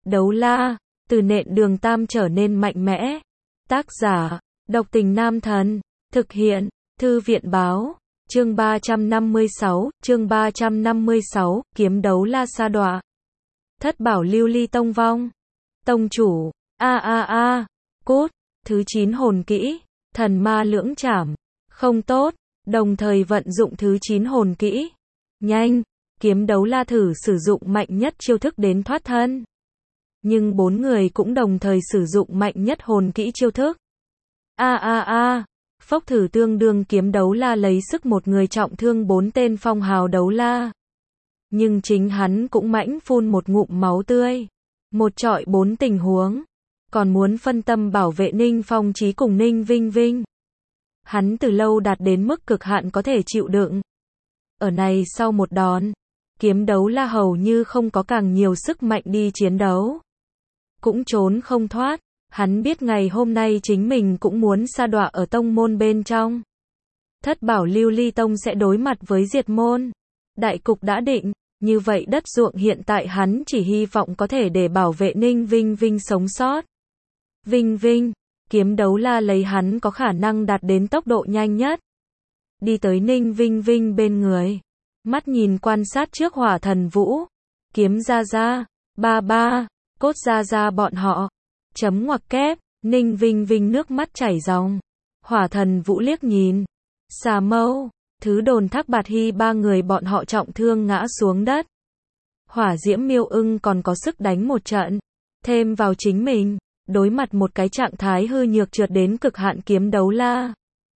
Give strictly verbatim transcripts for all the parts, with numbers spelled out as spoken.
Đấu la, từ nện đường tam trở nên mạnh mẽ. Tác giả, độc tình nam thần. Thực hiện, thư viện báo. Chương ba trăm năm mươi sáu, chương ba trăm năm mươi sáu, kiếm đấu la sa đọa. Thất bảo lưu ly tông vong. Tông chủ, a a a, cốt, thứ chín hồn kỹ, thần ma lưỡng trảm. Không tốt, đồng thời vận dụng thứ chín hồn kỹ. Nhanh, kiếm đấu la thử sử dụng mạnh nhất chiêu thức đến thoát thân. Nhưng bốn người cũng đồng thời sử dụng mạnh nhất hồn kỹ chiêu thức. A a a, phốc thử tương đương kiếm đấu la lấy sức một người trọng thương bốn tên phong hào đấu la. Nhưng chính hắn cũng mãnh phun một ngụm máu tươi. Một trọi bốn tình huống. Còn muốn phân tâm bảo vệ Ninh Phong Chí cùng Ninh Vinh Vinh. Hắn từ lâu đạt đến mức cực hạn có thể chịu đựng. Ở này sau một đòn, kiếm đấu la hầu như không có càng nhiều sức mạnh đi chiến đấu. Cũng trốn không thoát, hắn biết ngày hôm nay chính mình cũng muốn sa đọa ở tông môn bên trong. Thất bảo lưu ly tông sẽ đối mặt với diệt môn. Đại cục đã định, như vậy đất ruộng hiện tại hắn chỉ hy vọng có thể để bảo vệ Ninh Vinh Vinh sống sót. Vinh Vinh, kiếm đấu la lấy hắn có khả năng đạt đến tốc độ nhanh nhất. Đi tới Ninh Vinh Vinh bên người. Mắt nhìn quan sát trước hỏa thần vũ. Kiếm ra ra, ba ba, cốt ra ra bọn họ. Chấm ngoặc kép, Ninh Vinh Vinh nước mắt chảy ròng. Hỏa thần vũ liếc nhìn. Xà mâu, thứ đồn thác bạt hy ba người bọn họ trọng thương ngã xuống đất. Hỏa diễm miêu ưng còn có sức đánh một trận. Thêm vào chính mình, đối mặt một cái trạng thái hư nhược trượt đến cực hạn kiếm đấu la.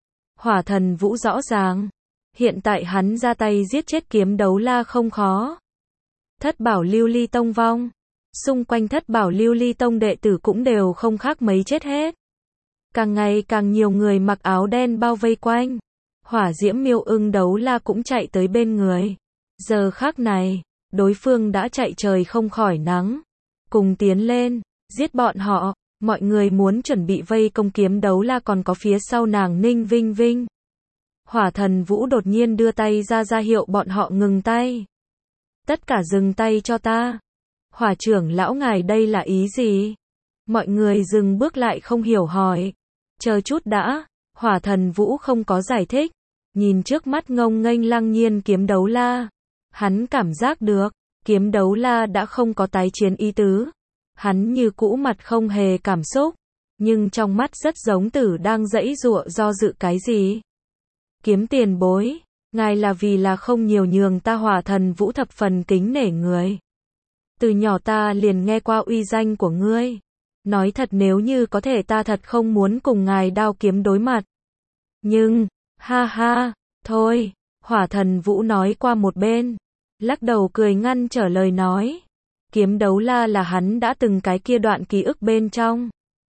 Hỏa thần vũ rõ ràng. Hiện tại hắn ra tay giết chết kiếm đấu la không khó. Thất bảo lưu ly tông vong. Xung quanh thất bảo lưu ly tông đệ tử cũng đều không khác mấy chết hết. Càng ngày càng nhiều người mặc áo đen bao vây quanh. Hỏa diễm miêu ưng đấu la cũng chạy tới bên người. Giờ khắc này, đối phương đã chạy trời không khỏi nắng. Cùng tiến lên, giết bọn họ. Mọi người muốn chuẩn bị vây công kiếm đấu la còn có phía sau nàng Ninh Vinh Vinh. Hỏa thần vũ đột nhiên đưa tay ra ra hiệu bọn họ ngừng tay. Tất cả dừng tay cho ta. Hỏa trưởng lão ngài đây là ý gì? Mọi người dừng bước lại không hiểu hỏi. Chờ chút đã, hỏa thần vũ không có giải thích. Nhìn trước mắt ngông nghênh lăng nhiên kiếm đấu la. Hắn cảm giác được, kiếm đấu la đã không có tái chiến ý tứ. Hắn như cũ mặt không hề cảm xúc. Nhưng trong mắt rất giống tử đang giãy giụa do dự cái gì. Kiếm tiền bối, ngài là vì là không nhiều nhường ta hỏa thần vũ thập phần kính nể người. Từ nhỏ ta liền nghe qua uy danh của ngươi. Nói thật nếu như có thể ta thật không muốn cùng ngài đao kiếm đối mặt. Nhưng, ha ha, thôi, hỏa thần vũ nói qua một bên. Lắc đầu cười ngăn trở lời nói. Kiếm đấu la là hắn đã từng cái kia đoạn ký ức bên trong.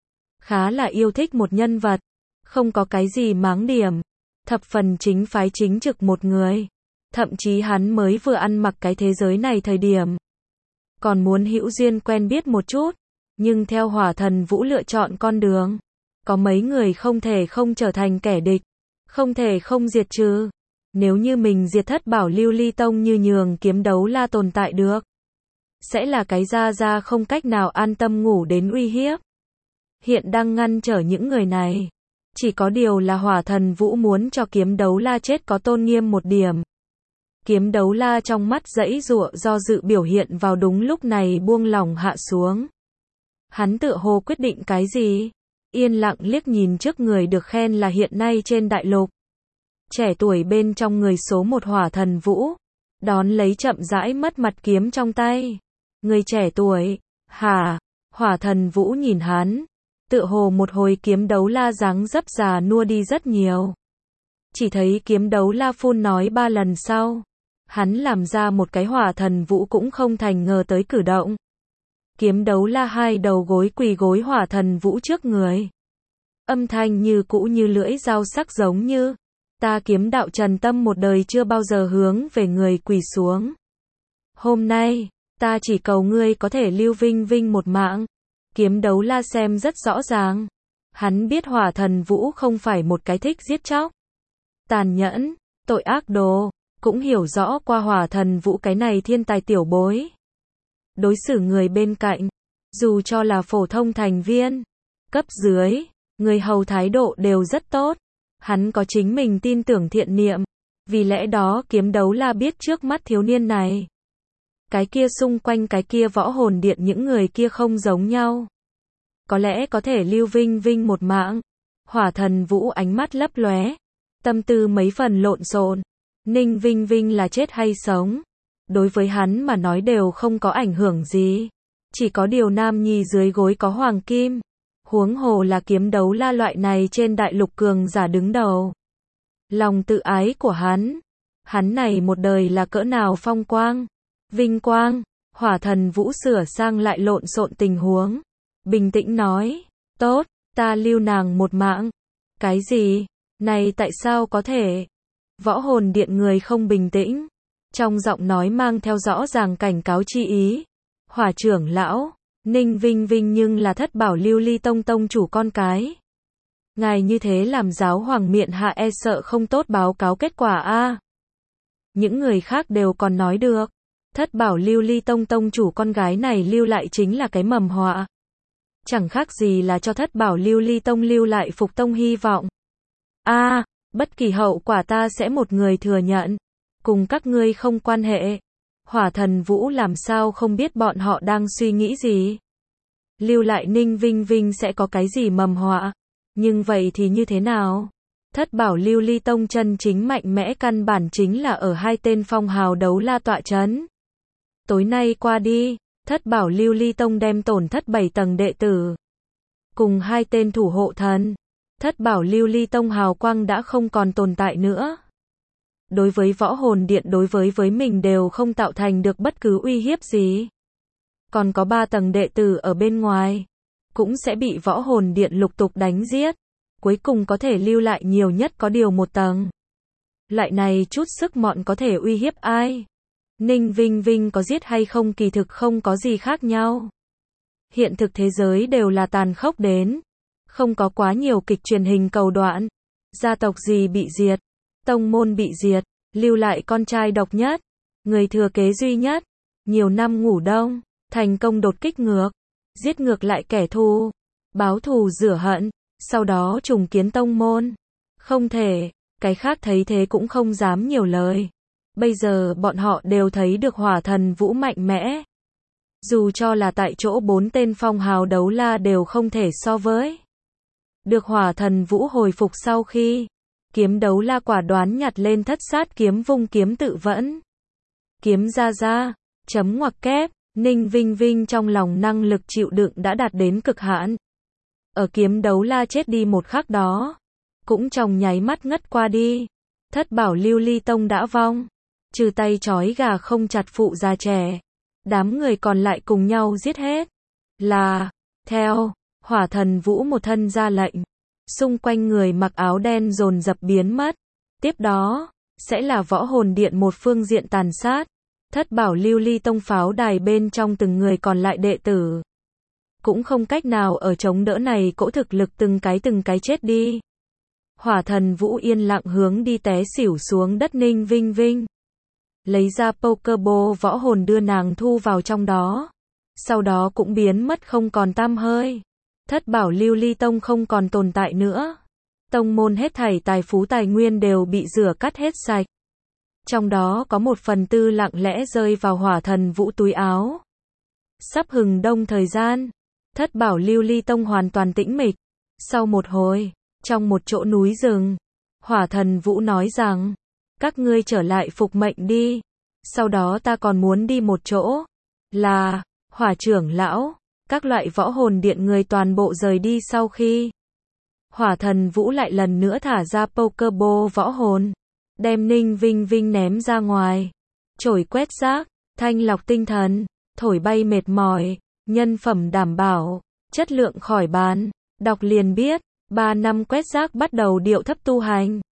Khá là yêu thích một nhân vật. Không có cái gì máng điểm. Thập phần chính phái chính trực một người. Thậm chí hắn mới vừa ăn mặc cái thế giới này thời điểm. Còn muốn hữu duyên quen biết một chút. Nhưng theo hỏa thần vũ lựa chọn con đường. Có mấy người không thể không trở thành kẻ địch. Không thể không diệt trừ. Nếu như mình diệt thất bảo lưu ly tông như nhường kiếm đấu la tồn tại được. Sẽ là cái ra ra không cách nào an tâm ngủ đến uy hiếp. Hiện đang ngăn trở những người này. Chỉ có điều là hỏa thần vũ muốn cho kiếm đấu la chết có tôn nghiêm một điểm. Kiếm đấu la trong mắt giãy giụa do dự biểu hiện vào đúng lúc này buông lỏng hạ xuống. Hắn tựa hồ quyết định cái gì? Yên lặng liếc nhìn trước người được khen là hiện nay trên đại lục. Trẻ tuổi bên trong người số một hỏa thần vũ. Đón lấy chậm rãi mất mặt kiếm trong tay. Người trẻ tuổi, hả? Hỏa thần vũ nhìn hắn. Tựa hồ một hồi kiếm đấu la dáng dấp già nua đi rất nhiều. Chỉ thấy kiếm đấu la phun nói ba lần sau. Hắn làm ra một cái hỏa thần vũ cũng không thành ngờ tới cử động. Kiếm đấu la hai đầu gối quỳ gối hỏa thần vũ trước người. Âm thanh như cũ như lưỡi dao sắc giống như. Ta kiếm đạo trần tâm một đời chưa bao giờ hướng về người quỳ xuống. Hôm nay, ta chỉ cầu ngươi có thể lưu Vinh Vinh một mạng. Kiếm đấu la xem rất rõ ràng. Hắn biết hỏa thần vũ không phải một cái thích giết chóc. Tàn nhẫn, tội ác đồ. Cũng hiểu rõ qua hỏa thần vũ cái này thiên tài tiểu bối. Đối xử người bên cạnh. Dù cho là phổ thông thành viên, cấp dưới, người hầu thái độ đều rất tốt. Hắn có chính mình tin tưởng thiện niệm. Vì lẽ đó Kiếm Đấu La biết trước mắt thiếu niên này. Cái kia xung quanh cái kia võ hồn điện những người kia không giống nhau. Có lẽ có thể lưu Vinh Vinh một mạng. Hỏa Thần Vũ ánh mắt lấp lóe, tâm tư mấy phần lộn xộn. Ninh Vinh Vinh là chết hay sống? Đối với hắn mà nói đều không có ảnh hưởng gì. Chỉ có điều nam nhi dưới gối có hoàng kim. Huống hồ là Kiếm Đấu La loại này trên đại lục cường giả đứng đầu. Lòng tự ái của hắn. Hắn này một đời là cỡ nào phong quang, vinh quang. Hỏa Thần Vũ sửa sang lại lộn xộn tình huống. Bình tĩnh nói, tốt, ta lưu nàng một mạng. Cái gì? Này tại sao có thể? Võ hồn điện người không bình tĩnh. Trong giọng nói mang theo rõ ràng cảnh cáo chi ý. Hỏa trưởng lão, Ninh Vinh Vinh nhưng là Thất Bảo Lưu Ly Tông tông chủ con cái. Ngài như thế làm giáo hoàng miện hạ e sợ không tốt báo cáo kết quả a. Những người khác đều còn nói được. Thất Bảo Lưu Ly Tông tông chủ con gái này lưu lại chính là cái mầm họa. Chẳng khác gì là cho Thất Bảo Lưu Ly Tông lưu lại phục tông hy vọng. A, bất kỳ hậu quả ta sẽ một người thừa nhận. Cùng các ngươi không quan hệ. Hỏa Thần Vũ làm sao không biết bọn họ đang suy nghĩ gì. Lưu lại Ninh Vinh Vinh sẽ có cái gì mầm họa. Nhưng vậy thì như thế nào? Thất Bảo Lưu Ly Tông chân chính mạnh mẽ căn bản chính là ở hai tên phong hào đấu la tọa chấn. Tối nay qua đi, Thất Bảo Lưu Ly Tông đem tổn thất bảy tầng đệ tử. Cùng hai tên thủ hộ thần. Thất Bảo Lưu Ly Tông hào quang đã không còn tồn tại nữa. Đối với võ hồn điện đối với với mình đều không tạo thành được bất cứ uy hiếp gì. Còn có ba tầng đệ tử ở bên ngoài. Cũng sẽ bị võ hồn điện lục tục đánh giết. Cuối cùng có thể lưu lại nhiều nhất có điều một tầng. Loại này chút sức mọn có thể uy hiếp ai? Ninh Vinh Vinh có giết hay không kỳ thực không có gì khác nhau. Hiện thực thế giới đều là tàn khốc đến. Không có quá nhiều kịch truyền hình cầu đoạn. Gia tộc gì bị diệt. Tông môn bị diệt. Lưu lại con trai độc nhất. Người thừa kế duy nhất. Nhiều năm ngủ đông. Thành công đột kích ngược. Giết ngược lại kẻ thù. Báo thù rửa hận. Sau đó trùng kiến tông môn. Không thể. Cái khác thấy thế cũng không dám nhiều lời. Bây giờ bọn họ đều thấy được Hỏa Thần Vũ mạnh mẽ. Dù cho là tại chỗ bốn tên phong hào đấu la đều không thể so với. Được Hỏa Thần Vũ hồi phục sau khi. Kiếm Đấu La quả đoán nhặt lên thất sát kiếm vung kiếm tự vẫn. Kiếm ra ra. Chấm ngoặc kép. Ninh Vinh Vinh trong lòng năng lực chịu đựng đã đạt đến cực hạn. Ở Kiếm Đấu La chết đi một khắc đó. Cũng trong nháy mắt ngất qua đi. Thất Bảo Lưu Ly Tông đã vong. Trừ tay trói gà không chặt phụ già trẻ. Đám người còn lại cùng nhau giết hết. Là, theo, Hỏa Thần Vũ một thân ra lệnh. Xung quanh người mặc áo đen dồn dập biến mất. Tiếp đó, sẽ là võ hồn điện một phương diện tàn sát. Thất Bảo Lưu Ly Tông pháo đài bên trong từng người còn lại đệ tử. Cũng không cách nào ở chống đỡ này cỗ thực lực từng cái từng cái chết đi. Hỏa Thần Vũ yên lặng hướng đi té xỉu xuống đất Ninh Vinh Vinh. Lấy ra Pokeball võ hồn đưa nàng thu vào trong đó. Sau đó cũng biến mất không còn tăm hơi. Thất Bảo Lưu Ly Tông không còn tồn tại nữa. Tông môn hết thảy tài phú tài nguyên đều bị rửa cắt hết sạch. Trong đó có một phần tư lặng lẽ rơi vào Hỏa Thần Vũ túi áo. Sắp hừng đông thời gian. Thất Bảo Lưu Ly Tông hoàn toàn tĩnh mịch. Sau một hồi, trong một chỗ núi rừng, Hỏa Thần Vũ nói rằng, các ngươi trở lại phục mệnh đi. Sau đó ta còn muốn đi một chỗ. Là, Hỏa trưởng lão, các loại võ hồn điện người toàn bộ rời đi sau khi. Hỏa Thần Vũ lại lần nữa thả ra Pokeball võ hồn. Đem Ninh Vinh Vinh ném ra ngoài. Chổi quét rác, thanh lọc tinh thần, thổi bay mệt mỏi, nhân phẩm đảm bảo, chất lượng khỏi bàn. Đọc liền biết, ba năm quét rác bắt đầu điệu thấp tu hành.